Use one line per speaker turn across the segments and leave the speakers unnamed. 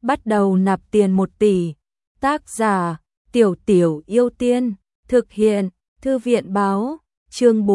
bắt đầu nạp tiền 1 tỷ. Tác giả, Tiểu Tiểu Yêu Tiên, thực hiện, Thư viện báo, chương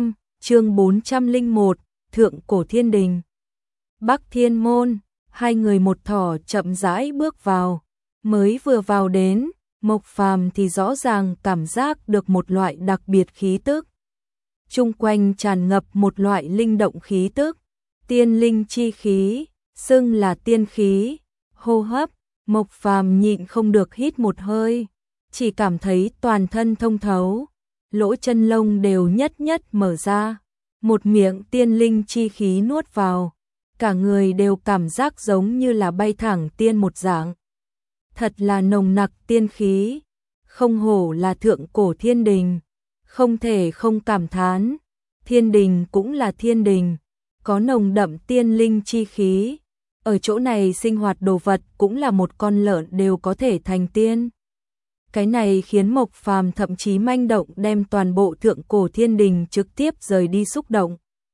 401, Thượng Cổ Thiên Đình. Bắc Thiên Môn, hai người một thỏ chậm rãi bước vào, mới vừa vào đến, Mộc Phàm thì rõ ràng cảm giác được một loại đặc biệt khí tức. Chung quanh tràn ngập một loại linh động khí tức, tiên linh chi khí, xưng là tiên khí. Hô hấp, Mộc Phàm nhịn không được hít một hơi, chỉ cảm thấy toàn thân thông thấu, lỗ chân lông đều nhất nhất mở ra, một miệng tiên linh chi khí nuốt vào, cả người đều cảm giác giống như là bay thẳng tiên một dạng. Thật là nồng nặc tiên khí, không hổ là thượng cổ thiên đình, không thể không cảm thán, thiên đình cũng là thiên đình, có nồng đậm tiên linh chi khí. Ở chỗ này sinh hoạt đồ vật cũng là một con lợn đều có thể thành tiên. Cái này khiến Mộc Phàm thậm chí manh động đem toàn bộ thượng cổ thiên đình trực tiếp rời đi xúc động.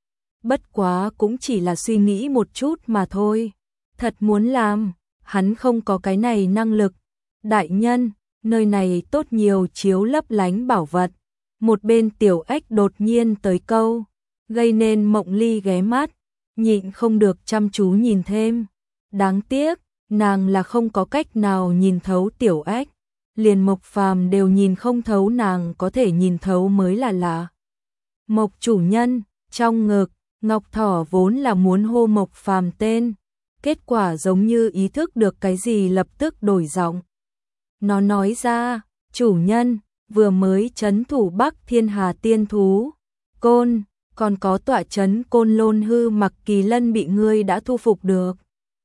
Bất quá cũng chỉ là suy nghĩ một chút mà thôi. Thật muốn làm, hắn không có cái này năng lực. Đại nhân, nơi này tốt nhiều chiếu lấp lánh bảo vật. Một bên Tiểu Ếch đột nhiên tới câu, gây nên Mộng Ly ghé mắt, nhịn không được chăm chú nhìn thêm. Đáng tiếc, nàng là không có cách nào nhìn thấu Tiểu Ếch, liền Mộc Phàm đều nhìn không thấu, nàng có thể nhìn thấu mới là lạ. Mộc chủ nhân, trong ngực, Ngọc Thỏ vốn là muốn hô Mộc Phàm tên, kết quả giống như ý thức được cái gì lập tức đổi giọng. Nó nói ra, chủ nhân, vừa mới trấn thủ Bắc Thiên Hà tiên thú, Côn, còn có tọa trấn Côn Lôn Hư Mặc Kỳ Lân bị ngươi đã thu phục được.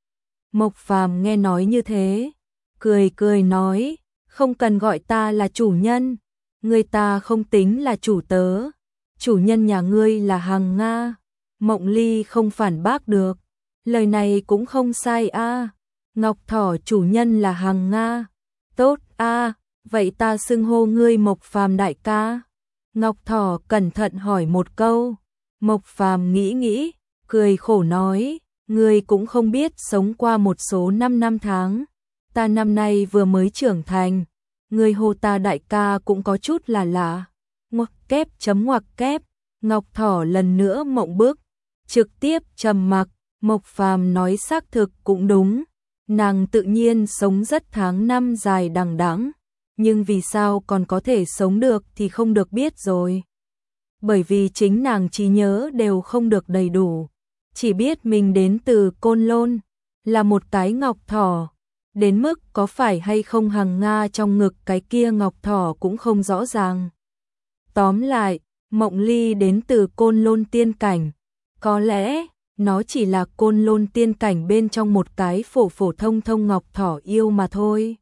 Mộc Phàm nghe nói như thế, cười cười nói, không cần gọi ta là chủ nhân, người ta không tính là chủ tớ, chủ nhân nhà ngươi là Hằng Nga. Mộng Ly không phản bác được, lời này cũng không sai a. Ngọc Thỏ chủ nhân là Hằng Nga, tốt a, vậy ta xưng hô ngươi Mộc Phàm đại ca. Ngọc Thỏ cẩn thận hỏi một câu, Mộc Phàm nghĩ nghĩ, cười khổ nói, ngươi cũng không biết sống qua một số 5 năm tháng, ta năm nay vừa mới trưởng thành, ngươi hô ta đại ca cũng có chút là lạ. Ngoặc kép chấm ngoặc kép, Ngọc Thỏ lần nữa mộng bức, trực tiếp trầm mặc. Mộc Phàm nói xác thực cũng đúng, nàng tự nhiên sống rất tháng năm dài đằng đẵng, nhưng vì sao còn có thể sống được thì không được biết rồi. Bởi vì chính nàng trí nhớ đều không được đầy đủ, chỉ biết mình đến từ Côn Lôn, là một cái Ngọc Thỏ, đến mức có phải hay không Hằng Nga trong ngực cái kia Ngọc Thỏ cũng không rõ ràng. Tóm lại, Mộng Ly đến từ Côn Lôn tiên cảnh, có lẽ nó chỉ là Côn Lôn tiên cảnh bên trong một cái phổ phổ thông thông Ngọc Thỏ yêu mà thôi.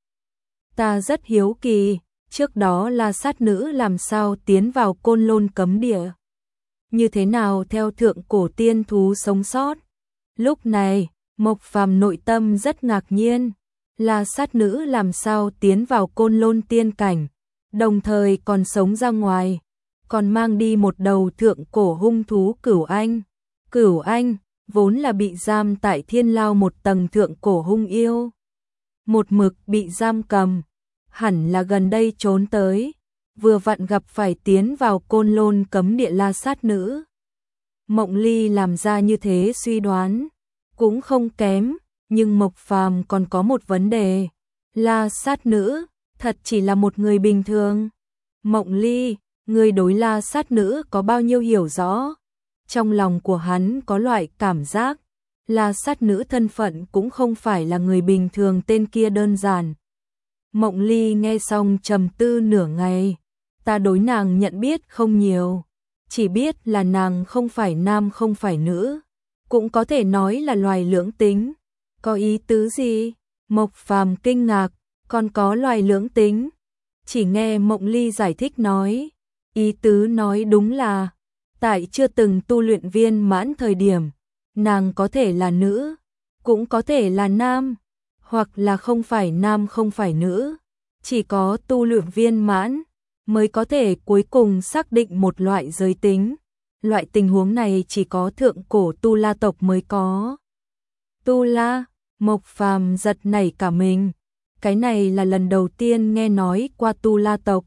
Ta rất hiếu kỳ, trước đó La Sát Nữ làm sao tiến vào Côn Lôn cấm địa? Như thế nào theo thượng cổ tiên thú sống sót? Lúc này, Mộc Phàm nội tâm rất ngạc nhiên, La Sát Nữ làm sao tiến vào Côn Lôn tiên cảnh, đồng thời còn sống ra ngoài, còn mang đi một đầu thượng cổ hung thú Cửu Anh. Cửu Anh vốn là bị giam tại Thiên Lao một tầng thượng cổ hung yêu, một mực bị giam cầm, hẳn là gần đây trốn tới, vừa vặn gặp phải tiến vào Côn Lôn cấm địa La Sát Nữ. Mộng Ly làm ra như thế suy đoán, cũng không kém, nhưng Mộc Phàm còn có một vấn đề, La Sát Nữ thật chỉ là một người bình thường. Mộng Ly, người đối La Sát Nữ có bao nhiêu hiểu rõ? Trong lòng của hắn có loại cảm giác, La Sát Nữ thân phận cũng không phải là người bình thường tên kia đơn giản. Mộng Ly nghe xong trầm tư nửa ngày, ta đối nàng nhận biết không nhiều, chỉ biết là nàng không phải nam không phải nữ, cũng có thể nói là loài lưỡng tính. Có ý tứ gì? Mộc Phàm kinh ngạc, còn có loài lưỡng tính? Chỉ nghe Mộng Ly giải thích nói, ý tứ nói đúng là tại chưa từng tu luyện viên mãn thời điểm, nàng có thể là nữ, cũng có thể là nam, hoặc là không phải nam không phải nữ, chỉ có tu luyện viên mãn mới có thể cuối cùng xác định một loại giới tính. Loại tình huống này chỉ có thượng cổ Tu La tộc mới có. Tu La, Mộc Phàm giật nảy cả mình, cái này là lần đầu tiên nghe nói qua Tu La tộc,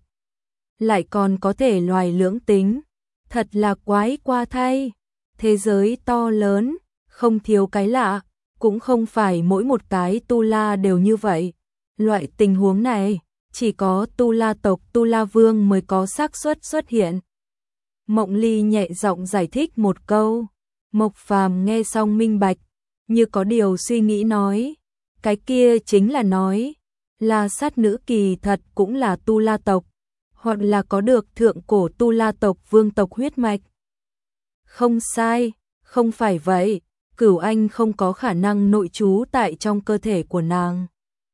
lại còn có thể loài lưỡng tính, thật là quái qua thay. Thế giới to lớn, không thiếu cái lạ, cũng không phải mỗi một cái Tu La đều như vậy. Loại tình huống này, chỉ có Tu La tộc Tu La Vương mới có xác suất xuất hiện. Mộng Ly nhẹ giọng giải thích một câu, Mộc Phàm nghe xong minh bạch, như có điều suy nghĩ nói, cái kia chính là nói, La Sát nữ kỳ thật cũng là Tu La tộc, hoặc là có được thượng cổ Tu La tộc vương tộc huyết mạch. Không sai, không phải vậy, Cửu Anh không có khả năng nội trú tại trong cơ thể của nàng.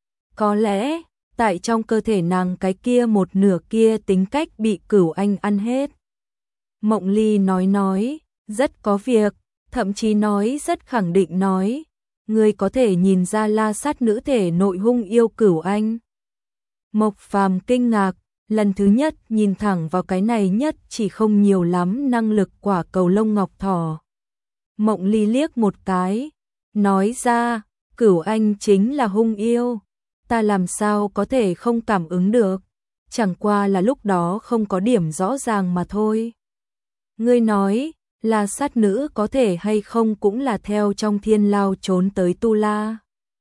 Có lẽ, tại trong cơ thể nàng cái kia một nửa kia tính cách bị Cửu Anh ăn hết. Mộng Ly nói, rất có việc, thậm chí nói rất khẳng định nói, người có thể nhìn ra La Sát nữ thể nội hung yêu Cửu Anh. Mộc Phàm kinh ngạc, lần thứ nhất nhìn thẳng vào cái này nhất chỉ không nhiều lắm năng lực quả cầu lông ngọc thỏ. Mộng Ly liếc một cái, nói ra, Cửu Anh chính là hung yêu, ta làm sao có thể không cảm ứng được, chẳng qua là lúc đó không có điểm rõ ràng mà thôi. Ngươi nói, là sát nữ có thể hay không cũng là theo trong thiên lao trốn tới Tu La.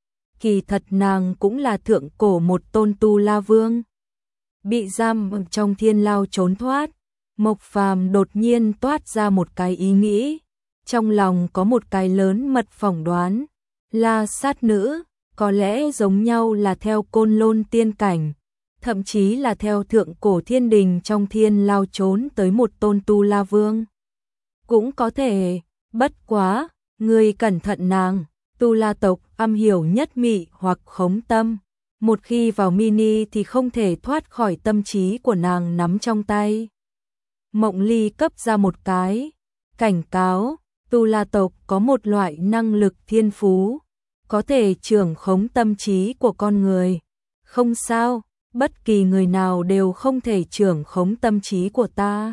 Kỳ thật nàng cũng là thượng cổ một tôn Tu La vương. Bị giam trong thiên lao trốn thoát, Mộc Phàm đột nhiên toát ra một cái ý nghĩ, trong lòng có một cái lớn mật phỏng đoán, La sát nữ, có lẽ giống nhau là theo Côn Lôn tiên cảnh, thậm chí là theo thượng cổ thiên đình trong thiên lao trốn tới một tôn Tu La vương. Cũng có thể, bất quá, người cẩn thận nàng, Tu La tộc am hiểu nhất mị hoặc khống tâm. Một khi vào mini thì không thể thoát khỏi tâm trí của nàng nắm trong tay. Mộng Ly cấp ra một cái cảnh cáo, Tu La tộc có một loại năng lực thiên phú, có thể trưởng khống tâm trí của con người. Không sao, bất kỳ người nào đều không thể trưởng khống tâm trí của ta.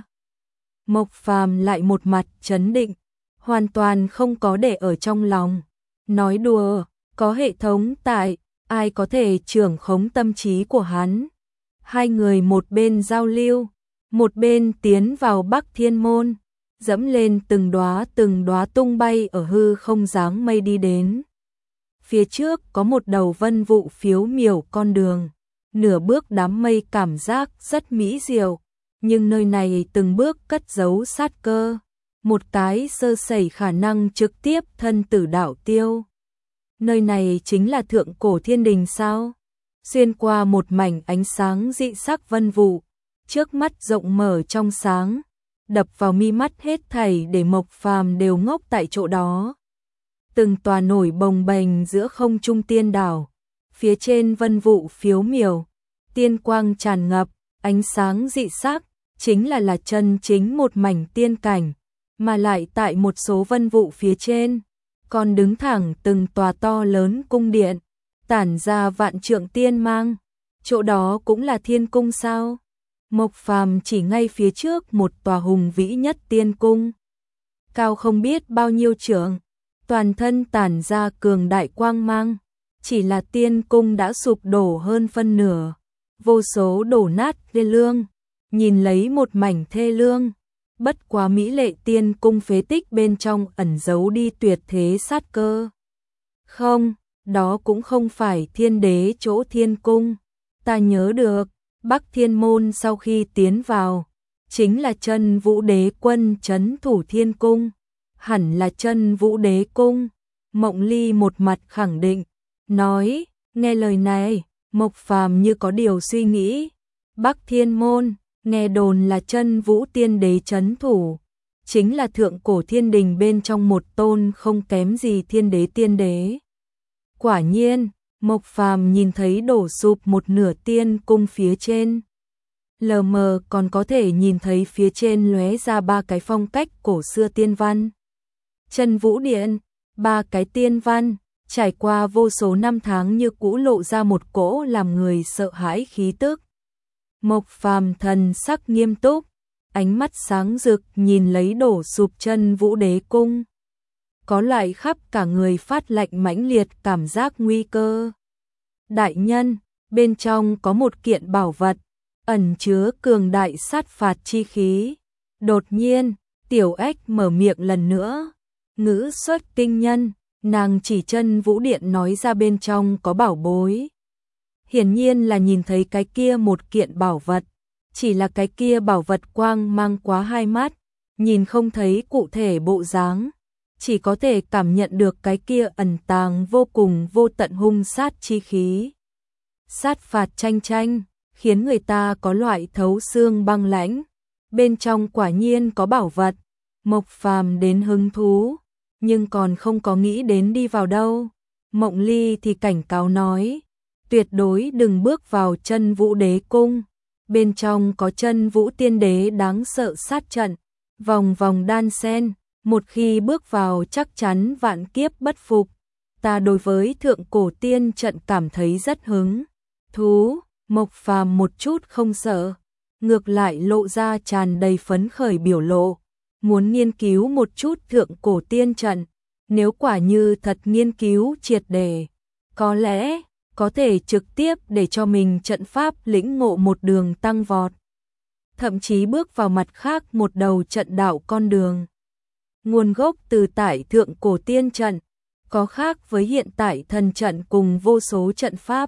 Mộc Phàm lại một mặt trấn định, hoàn toàn không có để ở trong lòng. Nói đùa, có hệ thống tại, ai có thể trưởng khống tâm trí của hắn. Hai người một bên giao lưu, một bên tiến vào Bắc Thiên Môn, dẫm lên từng đóa tung bay ở hư không dáng mây đi đến. Phía trước có một đầu vân vụ phiếu miểu con đường, nửa bước đám mây cảm giác rất mỹ diệu, nhưng nơi này từng bước cất giấu sát cơ, một cái sơ sẩy khả năng trực tiếp thân tử đạo tiêu. Nơi này chính là thượng cổ thiên đình sao? Xuyên qua một mảnh ánh sáng dị sắc vân vụ, trước mắt rộng mở trong sáng, đập vào mi mắt hết thảy để Mộc Phàm đều ngốc tại chỗ đó. Từng tòa nổi bồng bềnh giữa không trung tiên đảo, phía trên vân vụ phiếu miểu, tiên quang tràn ngập, ánh sáng dị sắc, chính là chân chính một mảnh tiên cảnh, mà lại tại một số vân vụ phía trên, còn đứng thẳng từng tòa to lớn cung điện, tản ra vạn trượng tiên mang, chỗ đó cũng là thiên cung sao? Mộc Phàm chỉ ngay phía trước một tòa hùng vĩ nhất tiên cung, cao không biết bao nhiêu trượng, toàn thân tản ra cường đại quang mang, chỉ là tiên cung đã sụp đổ hơn phân nửa, vô số đổ nát thê lương, nhìn lấy một mảnh thê lương. Bất quá mỹ lệ tiên cung phế tích bên trong ẩn giấu đi tuyệt thế sát cơ. Không, đó cũng không phải thiên đế chỗ thiên cung. Ta nhớ được, Bắc Thiên Môn sau khi tiến vào, chính là Chân Vũ Đế quân trấn thủ thiên cung. Hẳn là Chân Vũ Đế cung. Mộng Ly một mặt khẳng định, nói, nghe lời này, Mộc Phàm như có điều suy nghĩ. Bắc Thiên Môn, nghe đồn là Chân Vũ Tiên Đế trấn thủ, chính là thượng cổ thiên đình bên trong một tôn không kém gì thiên đế tiên đế. Quả nhiên, Mộc Phàm nhìn thấy đổ sụp một nửa tiên cung phía trên. Lờ mờ còn có thể nhìn thấy phía trên lóe ra ba cái phong cách cổ xưa tiên văn. Chân Vũ Điện, ba cái tiên văn, trải qua vô số năm tháng như cũ lộ ra một cỗ làm người sợ hãi khí tức. Mộc Phàm thần sắc nghiêm túc, ánh mắt sáng rực nhìn lấy đổ sụp Chân Vũ Đế cung. có loại khắp cả người phát lạnh mãnh liệt cảm giác nguy cơ. Đại nhân, bên trong có một kiện bảo vật, ẩn chứa cường đại sát phạt chi khí. Đột nhiên, Tiểu Ếch mở miệng lần nữa, ngữ xuất kinh nhân, nàng chỉ Chân Vũ Điện nói ra bên trong có bảo bối. Hiển nhiên là nhìn thấy cái kia một kiện bảo vật, chỉ là cái kia bảo vật quang mang quá hai mắt, nhìn không thấy cụ thể bộ dáng, chỉ có thể cảm nhận được cái kia ẩn tàng vô cùng vô tận hung sát chi khí. Sát phạt chanh chanh, khiến người ta có loại thấu xương băng lãnh. Bên trong quả nhiên có bảo vật, Mộc Phàm đến hứng thú, nhưng còn không có nghĩ đến đi vào đâu. Mộng Ly thì cảnh cáo nói, tuyệt đối đừng bước vào Chân Vũ Đế cung, bên trong có Chân Vũ Tiên Đế đáng sợ sát trận, vòng vòng đan sen, một khi bước vào chắc chắn vạn kiếp bất phục. Ta đối với thượng cổ tiên trận cảm thấy rất hứng thú. Mộc Phàm một chút không sợ, ngược lại lộ ra tràn đầy phấn khởi biểu lộ, muốn nghiên cứu một chút thượng cổ tiên trận, nếu quả như thật nghiên cứu triệt để, có lẽ có thể trực tiếp để cho mình trận pháp lĩnh ngộ một đường tăng vọt, thậm chí bước vào mặt khác một đầu trận đạo con đường. Nguồn gốc từ tại thượng cổ tiên trận, có khác với hiện tại thần trận cùng vô số trận pháp.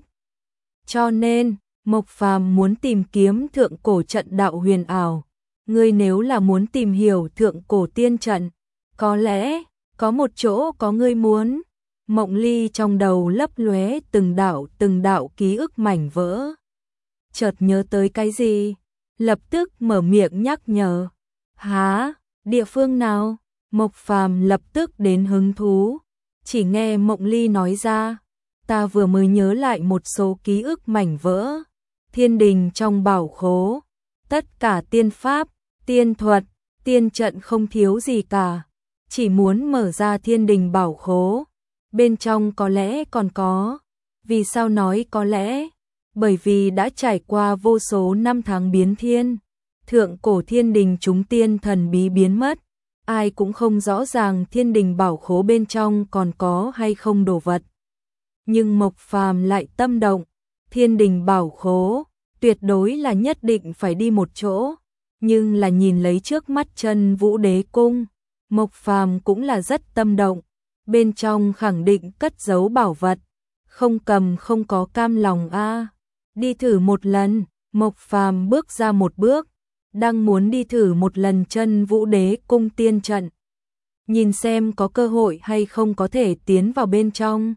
Cho nên, Mộc Phàm muốn tìm kiếm thượng cổ trận đạo huyền ảo. Ngươi nếu là muốn tìm hiểu thượng cổ tiên trận, có lẽ có một chỗ có ngươi muốn. Mộng Ly trong đầu lấp lóe từng đạo ký ức mảnh vỡ. Chợt nhớ tới cái gì, lập tức mở miệng nhắc nhở. Hả, địa phương nào? Mộc Phàm lập tức đến hứng thú, chỉ nghe Mộng Ly nói ra, ta vừa mới nhớ lại một số ký ức mảnh vỡ. Thiên đình trong bảo khố, tất cả tiên pháp, tiên thuật, tiên trận không thiếu gì cả, chỉ muốn mở ra thiên đình bảo khố, bên trong có lẽ còn có. Vì sao nói có lẽ? Bởi vì đã trải qua vô số năm tháng biến thiên, thượng cổ thiên đình chúng tiên thần bí biến mất, ai cũng không rõ ràng thiên đình bảo khố bên trong còn có hay không đồ vật. Nhưng Mộc Phàm lại tâm động, thiên đình bảo khố, tuyệt đối là nhất định phải đi một chỗ, nhưng là nhìn lấy trước mắt Chân Vũ Đế cung, Mộc Phàm cũng là rất tâm động, bên trong khẳng định cất giấu bảo vật, không cầm không có cam lòng a. Đi thử một lần, Mộc Phàm bước ra một bước, đang muốn đi thử một lần Chân Vũ Đế cung tiên trận, nhìn xem có cơ hội hay không có thể tiến vào bên trong.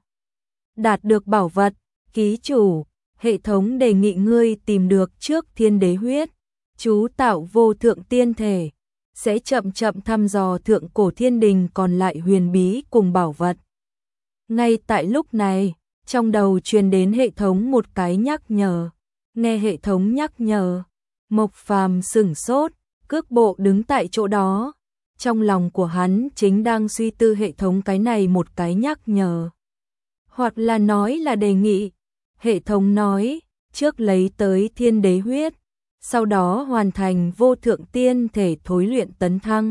Đạt được bảo vật, ký chủ, hệ thống đề nghị ngươi tìm được trước thiên đế huyết, chú tạo vô thượng tiên thể, sẽ chậm chậm thăm dò thượng cổ thiên đình còn lại huyền bí cùng bảo vật. Ngay tại lúc này, trong đầu truyền đến hệ thống một cái nhắc nhở. Nghe hệ thống nhắc nhở, Mộc Phàm sửng sốt, cước bộ đứng tại chỗ đó. Trong lòng của hắn chính đang suy tư hệ thống cái này một cái nhắc nhở, hoặc là nói là đề nghị. Hệ thống nói, trước lấy tới thiên đế huyết, sau đó hoàn thành vô thượng tiên thể thối luyện tấn thăng.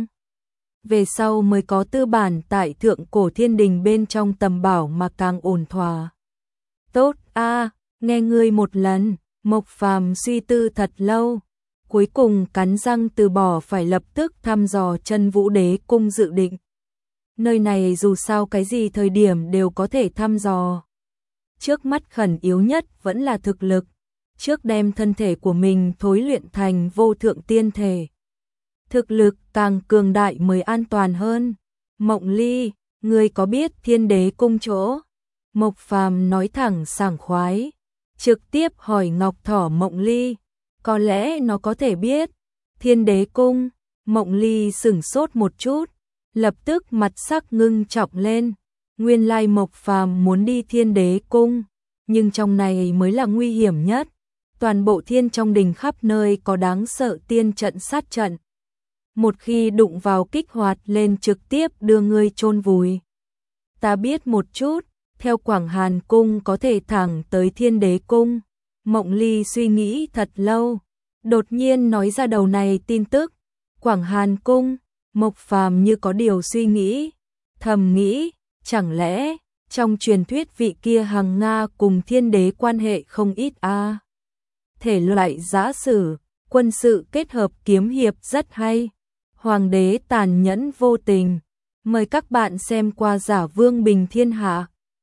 Về sau mới có tư bản tại thượng cổ thiên đình bên trong tầm bảo mà càng ổn thỏa. Tốt a, nghe ngươi một lần. Mộc Phàm suy tư thật lâu, cuối cùng cắn răng từ bỏ phải lập tức thăm dò Chân Vũ Đế cung dự định. Nơi này dù sao cái gì thời điểm đều có thể thăm dò. Trước mắt khẩn yếu nhất vẫn là thực lực, trước đem thân thể của mình thối luyện thành vô thượng tiên thể. Thực lực càng cường đại mới an toàn hơn. Mộng Ly, ngươi có biết thiên đế cung chỗ? Mộc Phàm nói thẳng sảng khoái, trực tiếp hỏi Ngọc Thỏ Mộng Ly, có lẽ nó có thể biết. Thiên đế cung, Mộng Ly sửng sốt một chút, lập tức mặt sắc ngưng trọng lên. Nguyên lai Mộc Phàm muốn đi thiên đế cung, nhưng trong này mới là nguy hiểm nhất. Toàn bộ thiên trong đình khắp nơi có đáng sợ tiên trận sát trận. Một khi đụng vào kích hoạt lên trực tiếp đưa ngươi chôn vùi. Ta biết một chút, theo Quảng Hàn cung có thể thẳng tới thiên đế cung. Mộng Ly suy nghĩ thật lâu, đột nhiên nói ra đầu này tin tức. Quảng Hàn cung, Mộc Phàm như có điều suy nghĩ. Thầm nghĩ, chẳng lẽ trong truyền thuyết vị kia Hằng Nga cùng thiên đế quan hệ không ít a? Thể loại giã sử, quân sự kết hợp kiếm hiệp rất hay. Hoàng đế tàn nhẫn vô tình. Mời các bạn xem qua Giả Vương Bình Thiên Hạ.